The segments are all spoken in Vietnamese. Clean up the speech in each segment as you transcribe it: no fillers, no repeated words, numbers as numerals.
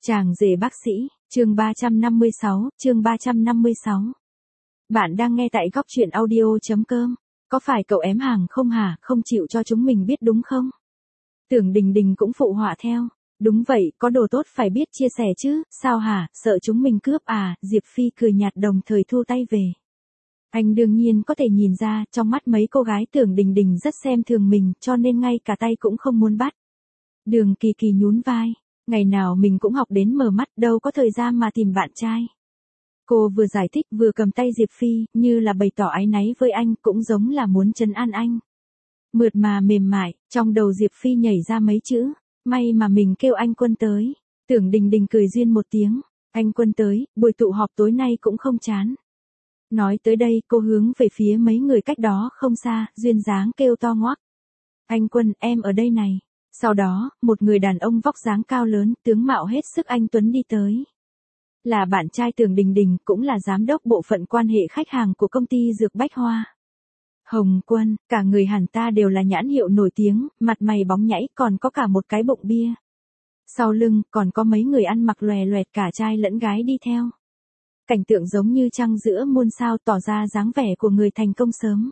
Chàng rể bác sĩ, chương 356, chương 356. Bạn đang nghe tại góc truyện audio.com. Có phải cậu ém hàng không hả, không chịu cho chúng mình biết đúng không? Tưởng Đình Đình cũng phụ họa theo. Đúng vậy, có đồ tốt phải biết chia sẻ chứ, sao hả, sợ chúng mình cướp à, Diệp Phi cười nhạt đồng thời thu tay về. Anh đương nhiên có thể nhìn ra, trong mắt mấy cô gái Tưởng Đình Đình rất xem thường mình, cho nên ngay cả tay cũng không muốn bắt. Đường Kỳ Kỳ nhún vai. Ngày nào mình cũng học đến mờ mắt, đâu có thời gian mà tìm bạn trai. Cô vừa giải thích vừa cầm tay Diệp Phi, như là bày tỏ áy náy với anh, cũng giống là muốn trấn an anh. Mượt mà mềm mại, trong đầu Diệp Phi nhảy ra mấy chữ, may mà mình kêu anh Quân tới. Tưởng Đình Đình cười duyên một tiếng, anh Quân tới, buổi tụ họp tối nay cũng không chán. Nói tới đây, cô hướng về phía mấy người cách đó không xa, duyên dáng kêu to ngoác. Anh Quân, em ở đây này. Sau đó, một người đàn ông vóc dáng cao lớn, tướng mạo hết sức anh tuấn đi tới. Là bạn trai Tưởng Đình Đình, cũng là giám đốc bộ phận quan hệ khách hàng của công ty Dược Bách Hoa. Hồng Quân, cả người hắn ta đều là nhãn hiệu nổi tiếng, mặt mày bóng nhảy, còn có cả một cái bụng bia. Sau lưng, còn có mấy người ăn mặc lòe loẹt cả trai lẫn gái đi theo. Cảnh tượng giống như trăng giữa muôn sao, tỏ ra dáng vẻ của người thành công sớm.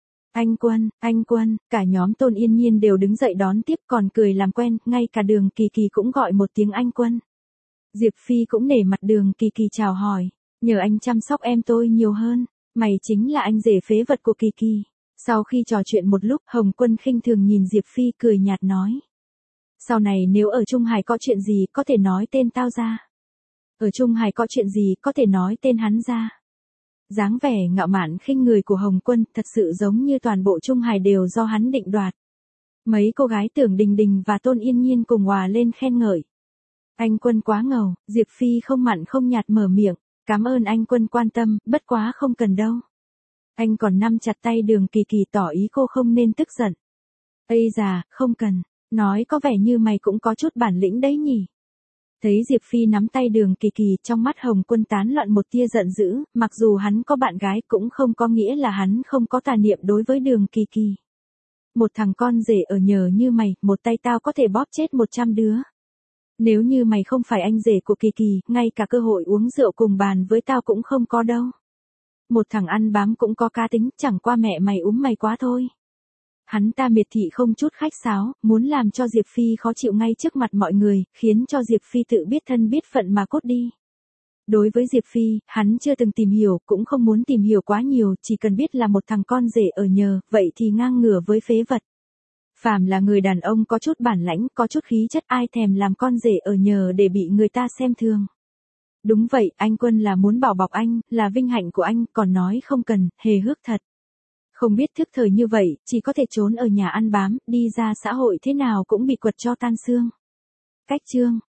Anh Quân, cả nhóm Tôn Yên Nhiên đều đứng dậy đón tiếp, còn cười làm quen, ngay cả Đường Kỳ Kỳ cũng gọi một tiếng anh Quân. Diệp Phi cũng nể mặt Đường Kỳ Kỳ chào hỏi, nhờ anh chăm sóc em tôi nhiều hơn, mày chính là anh rể phế vật của Kỳ Kỳ. Sau khi trò chuyện một lúc, Hồng Quân khinh thường nhìn Diệp Phi cười nhạt nói. Sau này nếu ở Trung Hải có chuyện gì có thể nói tên tao ra. Ở Trung Hải có chuyện gì có thể nói tên hắn ra. Dáng vẻ ngạo mạn khinh người của Hồng Quân thật sự giống như toàn bộ Trung Hải đều do hắn định đoạt. Mấy cô gái Tưởng Đình Đình và Tôn Yên Nhiên cùng hòa lên khen ngợi. Anh Quân quá ngầu, Diệp Phi không mặn không nhạt mở miệng, cảm ơn anh Quân quan tâm, bất quá không cần đâu. Anh còn nắm chặt tay Đường Kỳ Kỳ tỏ ý cô không nên tức giận. Ây già, không cần, nói có vẻ như mày cũng có chút bản lĩnh đấy nhỉ. Thấy Diệp Phi nắm tay Đường Kỳ Kỳ, trong mắt Hồng Quân tán loạn một tia giận dữ, mặc dù hắn có bạn gái cũng không có nghĩa là hắn không có tà niệm đối với Đường Kỳ Kỳ. Một thằng con rể ở nhờ như mày, một tay tao có thể bóp chết 100 đứa. Nếu như mày không phải anh rể của Kỳ Kỳ, ngay cả cơ hội uống rượu cùng bàn với tao cũng không có đâu. Một thằng ăn bám cũng có cá tính, chẳng qua mẹ mày mày quá thôi. Hắn ta miệt thị không chút khách sáo, muốn làm cho Diệp Phi khó chịu ngay trước mặt mọi người, khiến cho Diệp Phi tự biết thân biết phận mà cút đi. Đối với Diệp Phi, hắn chưa từng tìm hiểu, cũng không muốn tìm hiểu quá nhiều, chỉ cần biết là một thằng con rể ở nhờ, vậy thì ngang ngửa với phế vật. Phàm là người đàn ông có chút bản lãnh, có chút khí chất, ai thèm làm con rể ở nhờ để bị người ta xem thường. Đúng vậy, anh Quân là muốn bảo bọc anh, là vinh hạnh của anh, còn nói không cần, hề hước thật. Không biết thức thời như vậy, chỉ có thể trốn ở nhà ăn bám, đi ra xã hội thế nào cũng bị quật cho tan xương. Cách chương.